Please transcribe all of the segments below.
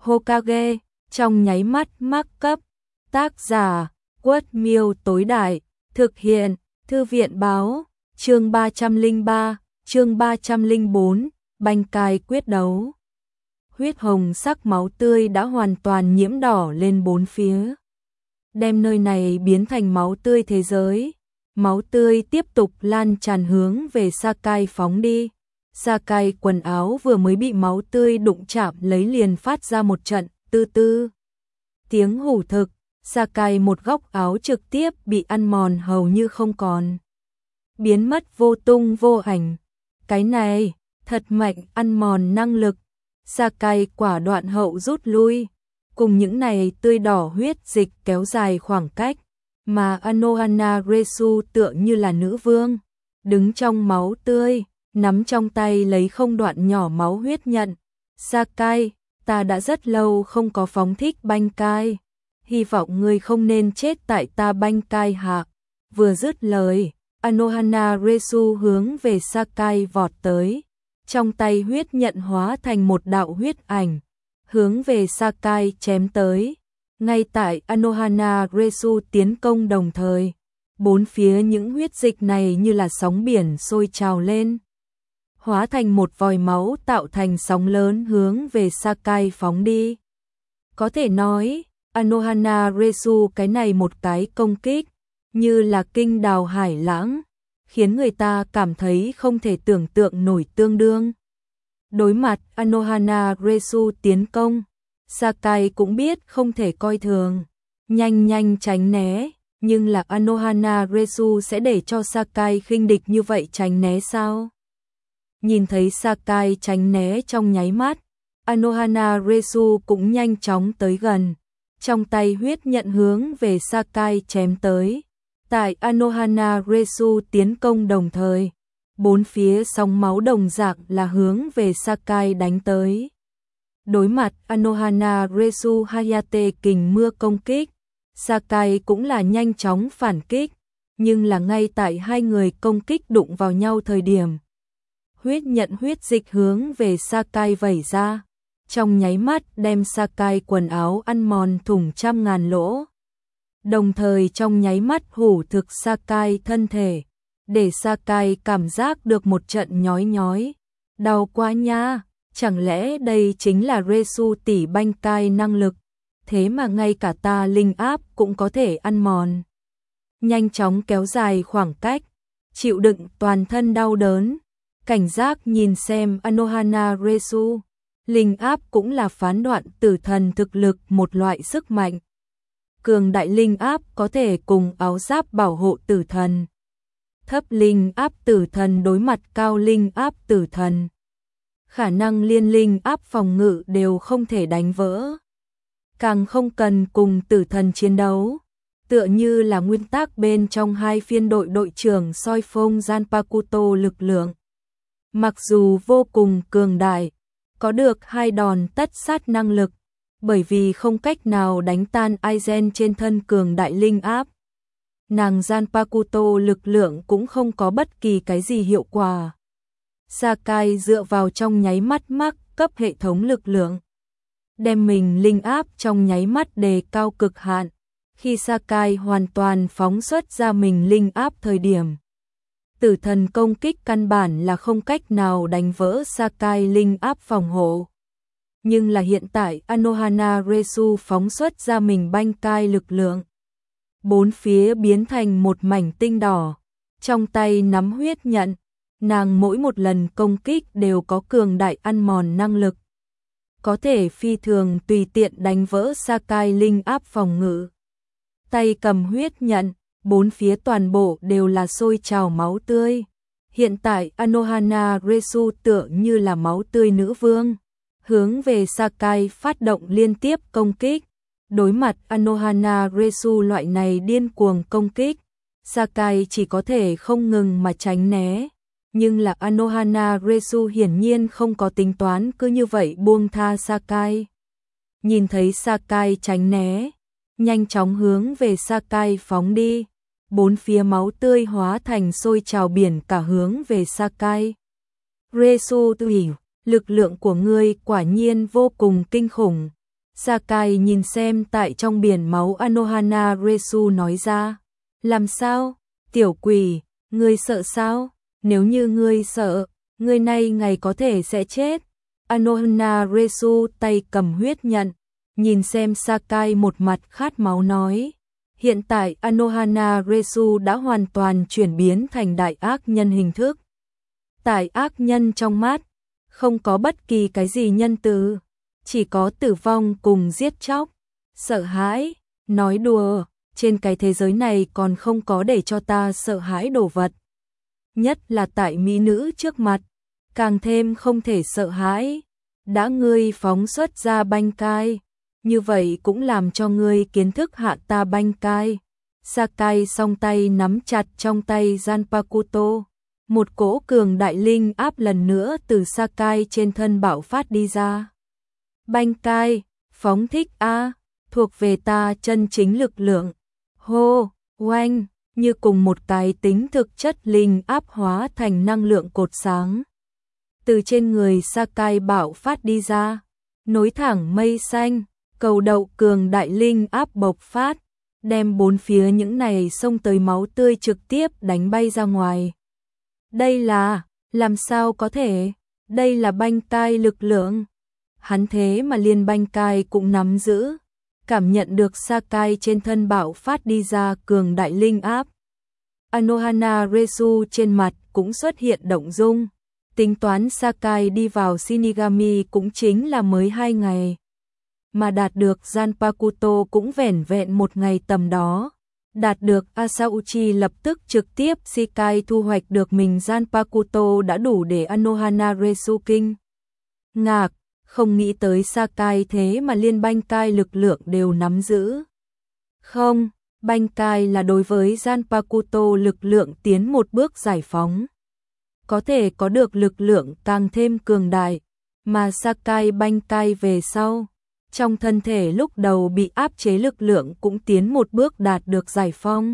Hokage, trong nháy mắt mắc cấp. Tác giả, Quất Miêu tối đại, thực hiện, Thư viện báo, chương 303, chương 304, banh cai quyết đấu. Huyết hồng sắc máu tươi đã hoàn toàn nhiễm đỏ lên bốn phía, đem nơi này biến thành máu tươi thế giới. Máu tươi tiếp tục lan tràn hướng về Sakai phóng đi. Sakai quần áo vừa mới bị máu tươi đụng chạm lấy liền phát ra một trận tư tư tiếng hủ thực. Sakai một góc áo trực tiếp bị ăn mòn hầu như không còn, biến mất vô tung vô ảnh. Cái này thật mạnh ăn mòn năng lực. Sakai quả đoạn hậu rút lui, cùng những này tươi đỏ huyết dịch kéo dài khoảng cách, mà Anohana Resu tựa như là nữ vương, đứng trong máu tươi, nắm trong tay lấy không đoạn nhỏ máu huyết nhận. Sakai, ta đã rất lâu không có phóng thích banh cai, hy vọng ngươi không nên chết tại ta banh cai hạ. Vừa dứt lời, Anohana Resu hướng về Sakai vọt tới, trong tay huyết nhận hóa thành một đạo huyết ảnh, hướng về Sakai chém tới. Ngay tại Anohana Resu tiến công đồng thời, bốn phía những huyết dịch này như là sóng biển sôi trào lên, hóa thành một vòi máu tạo thành sóng lớn hướng về Sakai phóng đi. Có thể nói, Anohana Resu cái này một cái công kích, như là kinh đào hải lãng, khiến người ta cảm thấy không thể tưởng tượng nổi tương đương. Đối mặt Anohana Resu tiến công, Sakai cũng biết không thể coi thường, nhanh nhanh tránh né, nhưng là Anohana Resu sẽ để cho Sakai khinh địch như vậy tránh né sao? Nhìn thấy Sakai tránh né trong nháy mắt, Anohana Resu cũng nhanh chóng tới gần, trong tay huyết nhận hướng về Sakai chém tới. Tại Anohana Resu tiến công đồng thời, bốn phía sóng máu đồng dạng là hướng về Sakai đánh tới. Đối mặt Anohana Resu Hayate kình mưa công kích, Sakai cũng là nhanh chóng phản kích, nhưng là ngay tại hai người công kích đụng vào nhau thời điểm, huyết nhận huyết dịch hướng về Sakai vẩy ra, trong nháy mắt đem Sakai quần áo ăn mòn thủng trăm ngàn lỗ. Đồng thời trong nháy mắt hủ thực Sakai thân thể, để Sakai cảm giác được một trận nhói nhói. Đau quá nha, chẳng lẽ đây chính là Resu tỷ banh cai năng lực, thế mà ngay cả ta linh áp cũng có thể ăn mòn. Nhanh chóng kéo dài khoảng cách, chịu đựng toàn thân đau đớn, cảnh giác nhìn xem Anohana Resu. Linh áp cũng là phán đoạn tử thần thực lực một loại sức mạnh. Cường đại linh áp có thể cùng áo giáp bảo hộ tử thần. Thấp linh áp tử thần đối mặt cao linh áp tử thần, khả năng liên linh áp phòng ngự đều không thể đánh vỡ. Càng không cần cùng tử thần chiến đấu, tựa như là nguyên tắc bên trong hai phiên đội đội trưởng soi phong Zanpakuto lực lượng. Mặc dù vô cùng cường đại, có được hai đòn tất sát năng lực, bởi vì không cách nào đánh tan Aizen trên thân cường đại linh áp, nàng Zanpakuto lực lượng cũng không có bất kỳ cái gì hiệu quả. Sakai dựa vào trong nháy mắt mắc cấp hệ thống lực lượng, đem mình linh áp trong nháy mắt đề cao cực hạn. Khi Sakai hoàn toàn phóng xuất ra mình linh áp thời điểm, tử thần công kích căn bản là không cách nào đánh vỡ Sakai linh áp phòng hộ. Nhưng là hiện tại Anohana Resu phóng xuất ra mình banh cai lực lượng, bốn phía biến thành một mảnh tinh đỏ, trong tay nắm huyết nhận, nàng mỗi một lần công kích đều có cường đại ăn mòn năng lực, có thể phi thường tùy tiện đánh vỡ Sakai linh áp phòng ngự. Tay cầm huyết nhận, bốn phía toàn bộ đều là sôi trào máu tươi. Hiện tại Anohana Resu tựa như là máu tươi nữ vương, hướng về Sakai phát động liên tiếp công kích. Đối mặt Anohana Resu loại này điên cuồng công kích, Sakai chỉ có thể không ngừng mà tránh né. Nhưng là Anohana Resu hiển nhiên không có tính toán cứ như vậy buông tha Sakai. Nhìn thấy Sakai tránh né, nhanh chóng hướng về Sakai phóng đi. Bốn phía máu tươi hóa thành sôi trào biển cả hướng về Sakai. Resu tùy, lực lượng của ngươi quả nhiên vô cùng kinh khủng. Sakai nhìn xem tại trong biển máu Anohana Resu nói ra. Làm sao? Tiểu quỷ, ngươi sợ sao? Nếu như ngươi sợ, ngươi nay ngày có thể sẽ chết. Anohana Resu tay cầm huyết nhận, nhìn xem Sakai một mặt khát máu nói. Hiện tại Anohana Resu đã hoàn toàn chuyển biến thành đại ác nhân hình thức. Tại ác nhân trong mắt, không có bất kỳ cái gì nhân từ, chỉ có tử vong cùng giết chóc. Sợ hãi, nói đùa, trên cái thế giới này còn không có để cho ta sợ hãi đồ vật. Nhất là tại mỹ nữ trước mặt, càng thêm không thể sợ hãi. Đã ngươi phóng xuất ra banh cai, như vậy cũng làm cho ngươi kiến thức hạ ta banh cai. Sakai song tay nắm chặt trong tay Zanpakuto. Một cỗ cường đại linh áp lần nữa từ Sakai trên thân bạo phát đi ra. Banh cai, phóng thích A, thuộc về ta chân chính lực lượng. Hô, oanh, như cùng một cái tính thực chất linh áp hóa thành năng lượng cột sáng. Từ trên người Sakai bạo phát đi ra, nối thẳng mây xanh, cầu đậu cường đại linh áp bộc phát, đem bốn phía những này xông tới máu tươi trực tiếp đánh bay ra ngoài. Đây là, làm sao có thể, đây là banh cai lực lượng. Hắn thế mà liên banh cai cũng nắm giữ, cảm nhận được Sakai trên thân bạo phát đi ra cường đại linh áp. Anohana Resu trên mặt cũng xuất hiện động dung, tính toán Sakai đi vào Shinigami cũng chính là mới 2 ngày. Mà đạt được Zanpakuto cũng vẻn vẹn 1 ngày tầm đó. Đạt được Asauchi lập tức trực tiếp Shikai thu hoạch được mình Zanpakuto đã đủ để Anohana Resu kinh ngạc, không nghĩ tới Sakai thế mà liên banh cai lực lượng đều nắm giữ. Không, banh cai là đối với Zanpakuto lực lượng tiến một bước giải phóng. Có thể có được lực lượng càng thêm cường đại, mà Sakai banh cai về sau. Trong thân thể lúc đầu bị áp chế lực lượng cũng tiến một bước đạt được giải phóng.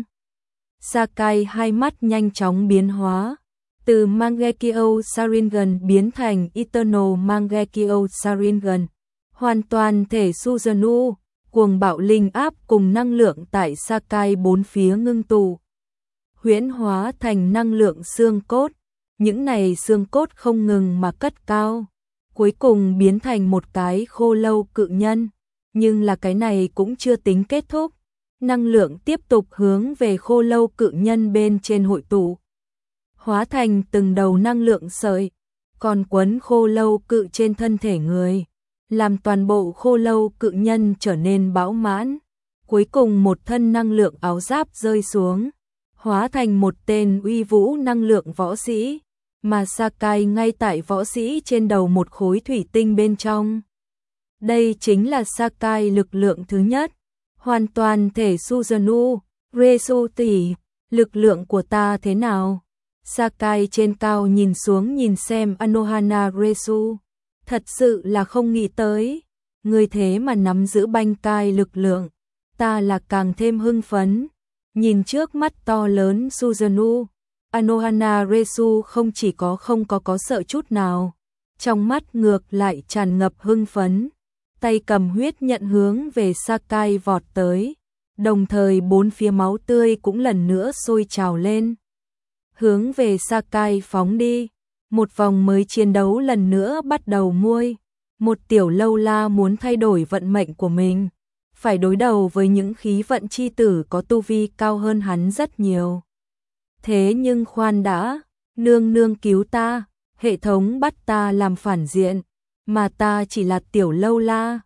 Sakai hai mắt nhanh chóng biến hóa, từ Mangekyo Sharingan biến thành Eternal Mangekyo Sharingan, hoàn toàn thể Susanoo, cuồng bạo linh áp cùng năng lượng tại Sakai bốn phía ngưng tụ, huyễn hóa thành năng lượng xương cốt. Những này xương cốt không ngừng mà cất cao, cuối cùng biến thành một cái khô lâu cự nhân, nhưng là cái này cũng chưa tính kết thúc. Năng lượng tiếp tục hướng về khô lâu cự nhân bên trên hội tụ, hóa thành từng đầu năng lượng sợi, còn quấn khô lâu cự trên thân thể người, làm toàn bộ khô lâu cự nhân trở nên bão mãn. Cuối cùng một thân năng lượng áo giáp rơi xuống, hóa thành một tên uy vũ năng lượng võ sĩ, mà Sakai ngay tại võ sĩ trên đầu một khối thủy tinh bên trong. Đây chính là Sakai lực lượng thứ nhất, hoàn toàn thể Susanoo. Resu tỷ, lực lượng của ta thế nào? Sakai trên cao nhìn xuống nhìn xem Anohana Resu, thật sự là không nghĩ tới, người thế mà nắm giữ banh cai lực lượng, ta là càng thêm hưng phấn. Nhìn trước mắt to lớn Susanoo, Anohana Resu không chỉ có không có sợ chút nào, trong mắt ngược lại tràn ngập hưng phấn, tay cầm huyết nhận hướng về Sakai vọt tới, đồng thời bốn phía máu tươi cũng lần nữa sôi trào lên, hướng về Sakai phóng đi. Một vòng mới chiến đấu lần nữa bắt đầu muôi, một tiểu lâu la muốn thay đổi vận mệnh của mình, phải đối đầu với những khí vận chi tử có tu vi cao hơn hắn rất nhiều. Thế nhưng khoan đã, nương nương cứu ta, hệ thống bắt ta làm phản diện, mà ta chỉ là tiểu lâu la,